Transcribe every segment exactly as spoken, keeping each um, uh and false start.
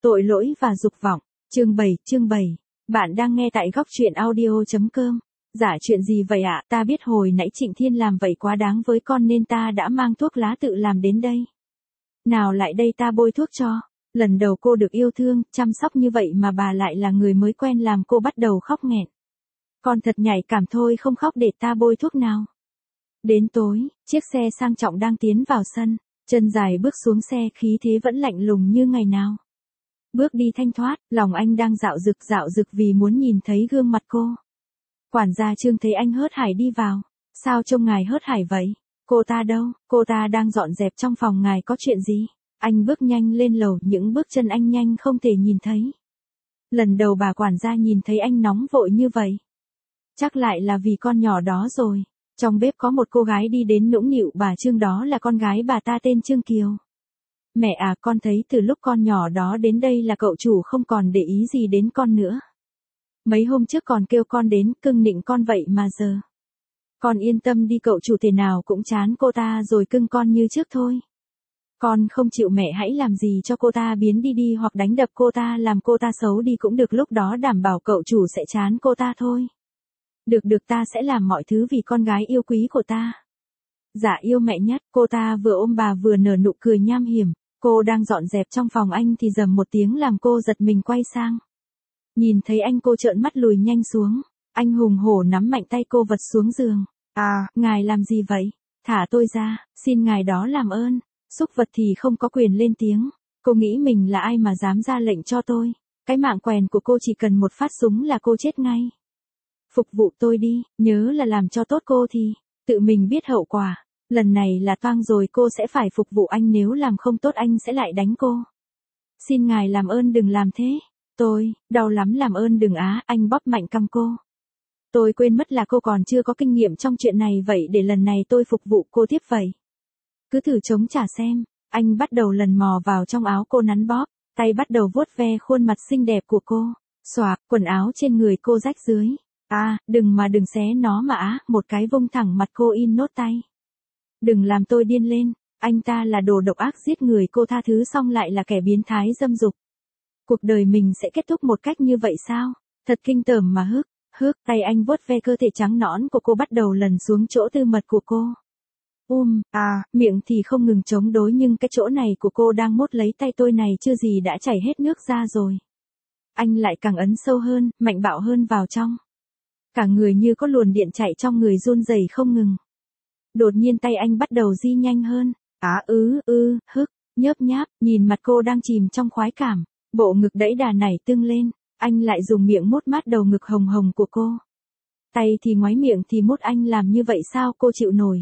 Tội lỗi và dục vọng. Chương bảy, chương bảy. Bạn đang nghe tại góc truyện audio.com. Dạ chuyện gì vậy ạ? À? Ta biết hồi nãy Trịnh Thiên làm vậy quá đáng với con nên ta đã mang thuốc lá tự làm đến đây. Nào lại đây ta bôi thuốc cho. Lần đầu cô được yêu thương, chăm sóc như vậy mà bà lại là người mới quen làm cô bắt đầu khóc nghẹn. Con thật nhạy cảm thôi, không khóc để ta bôi thuốc nào. Đến tối, chiếc xe sang trọng đang tiến vào sân. Chân dài bước xuống xe, khí thế vẫn lạnh lùng như ngày nào. Bước đi thanh thoát, lòng anh đang dạo dực dạo dực vì muốn nhìn thấy gương mặt cô. Quản gia Trương thấy anh hớt hải đi vào. Sao trông ngài hớt hải vậy? Cô ta đâu? Cô ta đang dọn dẹp trong phòng, ngài có chuyện gì? Anh bước nhanh lên lầu, những bước chân anh nhanh không thể nhìn thấy. Lần đầu bà quản gia nhìn thấy anh nóng vội như vậy. Chắc lại là vì con nhỏ đó rồi. Trong bếp có một cô gái đi đến nũng nịu bà Trương, đó là con gái bà ta tên Trương Kiều. Mẹ à, con thấy từ lúc con nhỏ đó đến đây là cậu chủ không còn để ý gì đến con nữa. Mấy hôm trước còn kêu con đến cưng nịnh con vậy mà giờ. Con yên tâm đi, cậu chủ thế nào cũng chán cô ta rồi cưng con như trước thôi. Con không chịu mẹ hãy làm gì cho cô ta biến đi đi, hoặc đánh đập cô ta làm cô ta xấu đi cũng được, lúc đó đảm bảo cậu chủ sẽ chán cô ta thôi. Được được, ta sẽ làm mọi thứ vì con gái yêu quý của ta. Dạ yêu mẹ nhất. Cô ta vừa ôm bà vừa nở nụ cười nham hiểm. Cô đang dọn dẹp trong phòng anh thì rầm một tiếng làm cô giật mình quay sang. Nhìn thấy anh cô trợn mắt lùi nhanh xuống. Anh hùng hổ nắm mạnh tay cô vật xuống giường. À, ngài làm gì vậy? Thả tôi ra, xin ngài đó làm ơn. Súc vật thì không có quyền lên tiếng. Cô nghĩ mình là ai mà dám ra lệnh cho tôi? Cái mạng quèn của cô chỉ cần một phát súng là cô chết ngay. Phục vụ tôi đi, nhớ là làm cho tốt cô thì tự mình biết hậu quả. Lần này là toang rồi, cô sẽ phải phục vụ anh, nếu làm không tốt anh sẽ lại đánh cô. Xin ngài làm ơn đừng làm thế. Tôi, đau lắm, làm ơn đừng á. Anh bóp mạnh cằm cô. Tôi quên mất là cô còn chưa có kinh nghiệm trong chuyện này, vậy để lần này tôi phục vụ cô tiếp vậy. Cứ thử chống trả xem. Anh bắt đầu lần mò vào trong áo cô nắn bóp, tay bắt đầu vuốt ve khuôn mặt xinh đẹp của cô. Xoạc, quần áo trên người cô rách dưới. À, đừng mà đừng xé nó mà á, một cái vung thẳng mặt cô in nốt tay. Đừng làm tôi điên lên, anh ta là đồ độc ác giết người, cô tha thứ xong lại là kẻ biến thái dâm dục. Cuộc đời mình sẽ kết thúc một cách như vậy sao? Thật kinh tởm mà hức, hức, tay anh vuốt ve cơ thể trắng nõn của cô, bắt đầu lần xuống chỗ tư mật của cô. Um, à, miệng thì không ngừng chống đối nhưng cái chỗ này của cô đang mốt lấy tay tôi này chưa gì đã chảy hết nước ra rồi. Anh lại càng ấn sâu hơn, mạnh bạo hơn vào trong. Cả người như có luồn điện chạy trong người, run rẩy không ngừng. Đột nhiên tay anh bắt đầu di nhanh hơn. Á ứ ư, hức, nhớp nháp, nhìn mặt cô đang chìm trong khoái cảm. Bộ ngực đẫy đà nảy tưng lên. Anh lại dùng miệng mốt mát đầu ngực hồng hồng của cô. Tay thì ngoáy, miệng thì mốt, anh làm như vậy sao cô chịu nổi?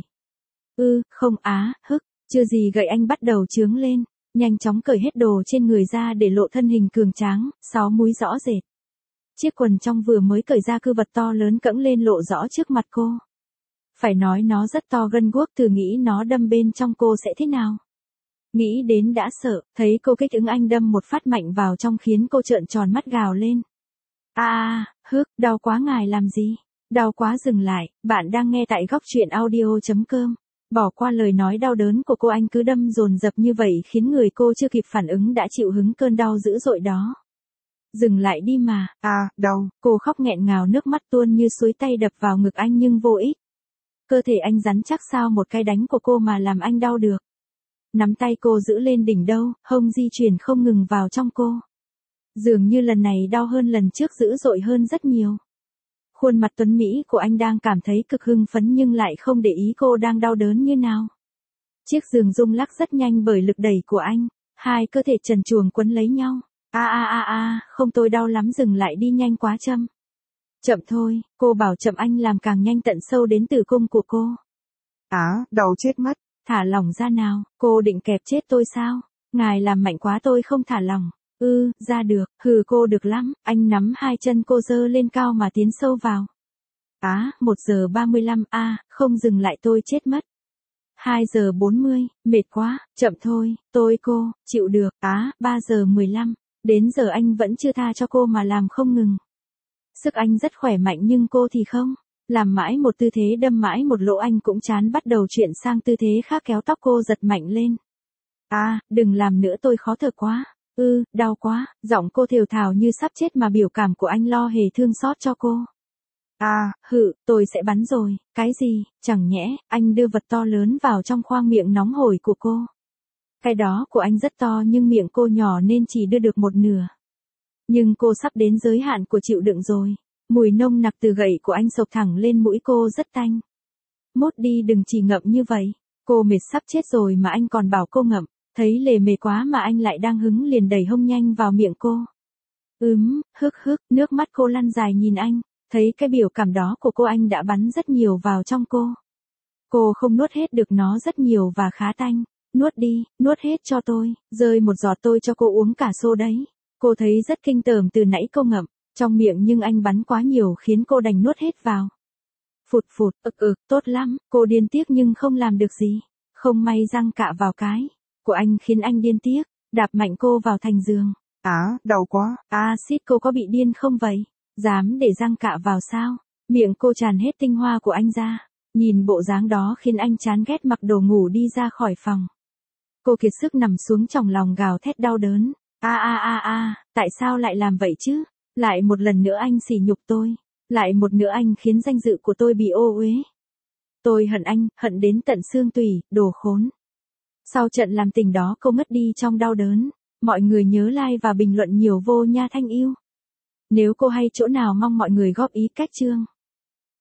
Ư, không á, hức, chưa gì gậy anh bắt đầu chướng lên. Nhanh chóng cởi hết đồ trên người ra để lộ thân hình cường tráng, sáu múi rõ rệt. Chiếc quần trong vừa mới cởi ra cư vật to lớn cẫng lên lộ rõ trước mặt cô. Phải nói nó rất to gân guốc, thử nghĩ nó đâm bên trong cô sẽ thế nào. Nghĩ đến đã sợ, thấy cô kích ứng anh đâm một phát mạnh vào trong khiến cô trợn tròn mắt gào lên. À, à, hức, đau quá, ngài làm gì? Đau quá, dừng lại, bạn đang nghe tại góc truyện audio.com. Bỏ qua lời nói đau đớn của cô, anh cứ đâm dồn dập như vậy khiến người cô chưa kịp phản ứng đã chịu hứng cơn đau dữ dội đó. Dừng lại đi mà. À, đau. Cô khóc nghẹn ngào, nước mắt tuôn như suối, tay đập vào ngực anh nhưng vô ích. Cơ thể anh rắn chắc, sao một cái đánh của cô mà làm anh đau được. Nắm tay cô giữ lên đỉnh đầu, hông di chuyển không ngừng vào trong cô. Dường như lần này đau hơn lần trước, dữ dội hơn rất nhiều. Khuôn mặt tuấn mỹ của anh đang cảm thấy cực hưng phấn nhưng lại không để ý cô đang đau đớn như nào. Chiếc giường rung lắc rất nhanh bởi lực đẩy của anh. Hai cơ thể trần truồng quấn lấy nhau. A a a a, không, tôi đau lắm, dừng lại đi, nhanh quá, chậm. Chậm thôi, cô bảo chậm, anh làm càng nhanh, tận sâu đến tử cung của cô. Á, à, đau chết mất. Thả lỏng ra nào, cô định kẹp chết tôi sao? Ngài làm mạnh quá, tôi không thả lỏng. Ư, ừ, ra được, hừ, cô được lắm. Anh nắm hai chân cô giơ lên cao mà tiến sâu vào. Á, à, một giờ ba mươi lăm, a, à, không dừng lại tôi chết mất. hai giờ bốn mươi, mệt quá, chậm thôi, tôi cô, chịu được. Á, à, ba giờ mười lăm. Đến giờ anh vẫn chưa tha cho cô mà làm không ngừng. Sức anh rất khỏe mạnh nhưng cô thì không. Làm mãi một tư thế, đâm mãi một lỗ, anh cũng chán, bắt đầu chuyển sang tư thế khác, kéo tóc cô giật mạnh lên. À, đừng làm nữa, tôi khó thở quá. Ư, đau quá, giọng cô thều thào như sắp chết mà biểu cảm của anh lo hề thương xót cho cô. À, hự, tôi sẽ bắn rồi, cái gì, chẳng nhẽ, anh đưa vật to lớn vào trong khoang miệng nóng hổi của cô. Cái đó của anh rất to nhưng miệng cô nhỏ nên chỉ đưa được một nửa. Nhưng cô sắp đến giới hạn của chịu đựng rồi. Mùi nông nặc từ gậy của anh xộc thẳng lên mũi cô rất tanh. Mốt đi đừng chỉ ngậm như vậy. Cô mệt sắp chết rồi mà anh còn bảo cô ngậm. Thấy lề mề quá mà anh lại đang hứng liền đẩy hông nhanh vào miệng cô. Ừm, hức hức, nước mắt cô lăn dài nhìn anh. Thấy cái biểu cảm đó của cô anh đã bắn rất nhiều vào trong cô. Cô không nuốt hết được nó rất nhiều và khá tanh. Nuốt đi, nuốt hết cho tôi, rơi một giọt tôi cho cô uống cả xô đấy. Cô thấy rất kinh tởm từ nãy cô ngậm trong miệng nhưng anh bắn quá nhiều khiến cô đành nuốt hết vào. Phụt phụt, ực ực, tốt lắm, cô điên tiếc nhưng không làm được gì. Không may răng cạ vào cái của anh khiến anh điên tiếc, đạp mạnh cô vào thành giường. Á, à, đau quá. À, xít cô có bị điên không vậy? Dám để răng cạ vào sao? Miệng cô tràn hết tinh hoa của anh ra. Nhìn bộ dáng đó khiến anh chán ghét mặc đồ ngủ đi ra khỏi phòng. Cô kiệt sức nằm xuống trong lòng gào thét đau đớn. A a a a, tại sao lại làm vậy chứ? Lại một lần nữa anh sỉ nhục tôi. Lại một nữa anh khiến danh dự của tôi bị ô uế. Tôi hận anh, hận đến tận xương tủy, đồ khốn. Sau trận làm tình đó cô ngất đi trong đau đớn. Mọi người nhớ like và bình luận nhiều vô nha Thanh yêu. Nếu cô hay chỗ nào mong mọi người góp ý cách chương.